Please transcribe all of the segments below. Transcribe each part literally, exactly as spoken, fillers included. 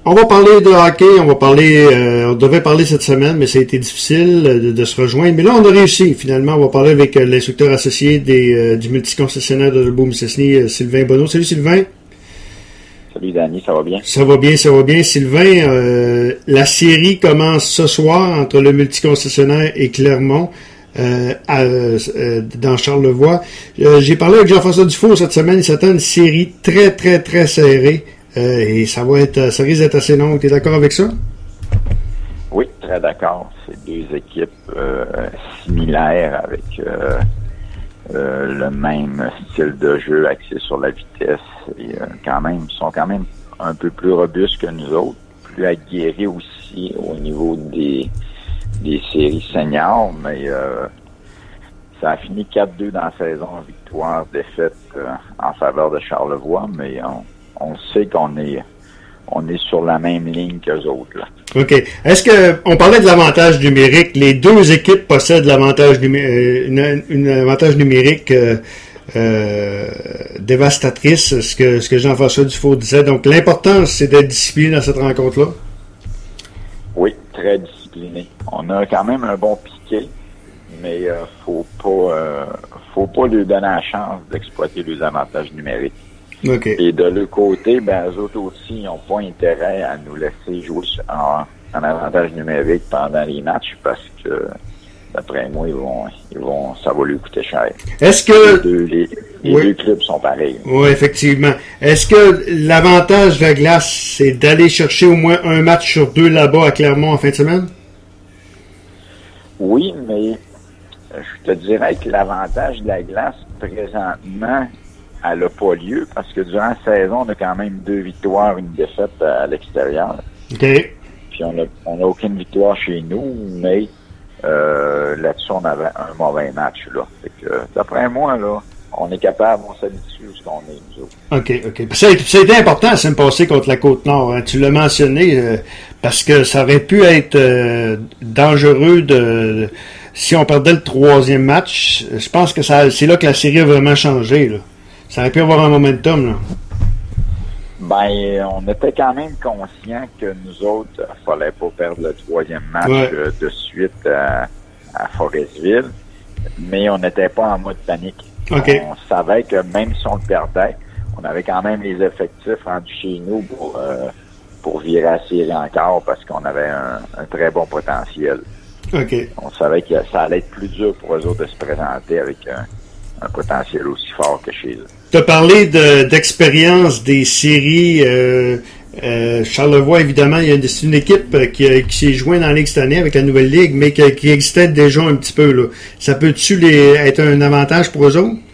on va parler de hockey, on va parler, euh, on devait parler cette semaine, mais ça a été difficile de, de se rejoindre. Mais là, on a réussi, finalement. On va parler avec euh, l'instructeur associé des, euh, du multiconcessionnaire de Rimouski, euh, Sylvain Bonneau. Salut Sylvain. Salut Danny, ça va bien? Ça va bien, ça va bien. Sylvain, euh, la série commence ce soir entre le multiconcessionnaire et Clermont. Euh, à, euh, dans Charlevoix. Euh, j'ai parlé avec Jean-François Dufault cette semaine. Il s'attend à une série très, très, très serrée. Euh, et ça va être, ça risque d'être assez long. Tu es d'accord avec ça? Oui, très d'accord. C'est deux équipes euh, similaires avec euh, euh, le même style de jeu axé sur la vitesse. Et euh, quand même, ils sont quand même un peu plus robustes que nous autres, plus aguerris aussi au niveau des des séries seniors, mais euh, ça a fini quatre deux dans la saison, victoire, défaite euh, en faveur de Charlevoix, mais on, on sait qu'on est on est sur la même ligne qu'eux autres. Là. OK. Est-ce que on parlait de l'avantage numérique, les deux équipes possèdent l'avantage numé- une, une avantage numérique euh, euh, dévastatrice, ce que ce que Jean-François Dufault disait. Donc l'importance, c'est d'être discipliné dans cette rencontre-là. Oui, très discipliné. On a quand même un bon piqué, mais euh, faut pas euh, faut pas lui donner la chance d'exploiter les avantages numériques. Okay. Et de l'autre côté, ben eux autres aussi, ils n'ont pas intérêt à nous laisser jouer en, en avantage numérique pendant les matchs parce que d'après moi, ils vont ils vont ça va lui coûter cher. Est-ce que les deux, les, les oui. deux clubs sont pareils? Oui, effectivement. Est-ce que l'avantage de la glace, c'est d'aller chercher au moins un match sur deux là-bas à Clermont en fin de semaine? Oui, mais je te dirais que l'avantage de la glace, présentement, elle n'a pas lieu parce que durant la saison, on a quand même deux victoires, une défaite à l'extérieur. OK. Puis on n'a on a aucune victoire chez nous, mais euh, là-dessus, on avait un mauvais match. Là. Fait que, d'après moi, là, on est capable, on s'habitue où ce qu'on est, nous autres. OK, OK. Ça a, ça a été important la semaine passée contre la Côte-Nord. Hein. Tu l'as mentionné euh, parce que ça aurait pu être euh, dangereux de si on perdait le troisième match. Je pense que ça c'est là que la série a vraiment changé. Là. Ça aurait pu avoir un momentum. Là. Ben, on était quand même conscient que nous autres, il fallait pas perdre le troisième match ouais. euh, de suite à, à Forestville, mais on n'était pas en mode panique. Okay. On savait que même si on le perdait, on avait quand même les effectifs rendus chez nous pour euh, pour virer la série encore parce qu'on avait un, un très bon potentiel. Okay. On savait que ça allait être plus dur pour eux autres de se présenter avec un, un potentiel aussi fort que chez eux. Tu as parlé de, d'expérience des séries. Euh, euh, Charlevoix, évidemment, il y a une, c'est une équipe qui, qui s'est jointe dans la Ligue cette année avec la nouvelle Ligue, mais qui, qui existait déjà un petit peu. Là. Ça peut-tu les, être un avantage pour eux autres?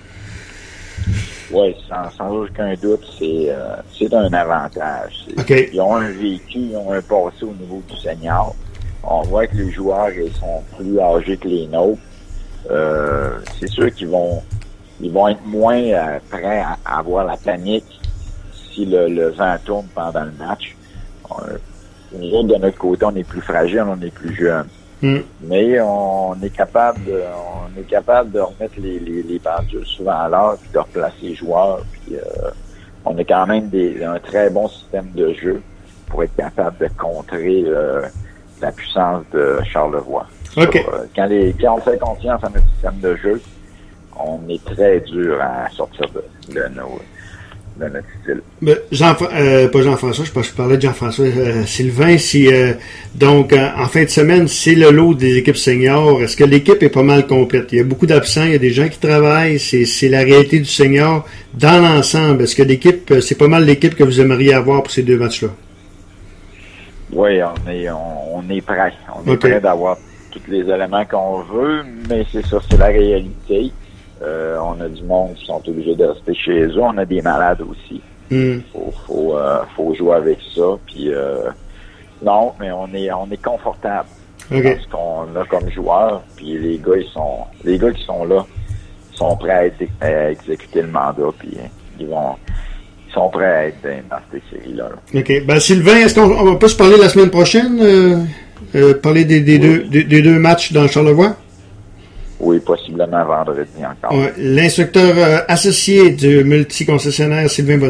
Oui, sans, sans aucun doute, c'est, euh, c'est un avantage. C'est, okay. Ils ont un vécu, ils ont un passé au niveau du senior. On voit que les joueurs ils sont plus âgés que les nôtres. Euh, c'est sûr qu'ils vont ils vont être moins euh, prêts à, à avoir la panique si le, le vent tourne pendant le match. Euh, nous autres, de notre côté, on est plus fragile, on est plus jeunes. Mm. Mais on est capable de, on est capable de remettre les, les, les pendules souvent à l'heure, puis de replacer les joueurs. Puis euh, on a quand même des, un très bon système de jeu pour être capable de contrer euh, la puissance de Charlevoix. Okay. Sur, euh, quand, les, quand on fait confiance à notre système de jeu, on est très dur à sortir de, de, nos, de notre style. Ben, Jean, euh, pas Jean-François, je, je parlais de Jean-François euh, Sylvain. Si, euh, donc, euh, en fin de semaine, c'est le lot des équipes seniors. Est-ce que l'équipe est pas mal complète? Il y a beaucoup d'absents, il y a des gens qui travaillent. C'est, c'est la réalité du senior dans l'ensemble. Est-ce que l'équipe, c'est pas mal l'équipe que vous aimeriez avoir pour ces deux matchs-là? Oui, on est, on, on est prêt. On est okay. prêt d'avoir tous les éléments qu'on veut, mais c'est ça, c'est la réalité. Euh, on a du monde qui sont obligés de rester chez eux. On a des malades aussi. Mm. Faut, faut, euh, faut jouer avec ça. Puis euh, non, mais on est, on est confortable okay. dans ce qu'on a comme joueur. Puis les gars, ils sont, les gars qui sont là, sont prêts à, être, à exécuter le mandat. Puis ils vont, ils sont prêts à être dans ces séries-là. Là. Ok. Ben Sylvain, est-ce qu'on on peut se parler la semaine prochaine, euh, euh, parler des, des oui. deux, des, des deux matchs dans Charlevoix? Oui, possiblement vendredi encore. Ouais, l'instructeur euh, associé du multi-concessionnaire Sylvain Bonneau.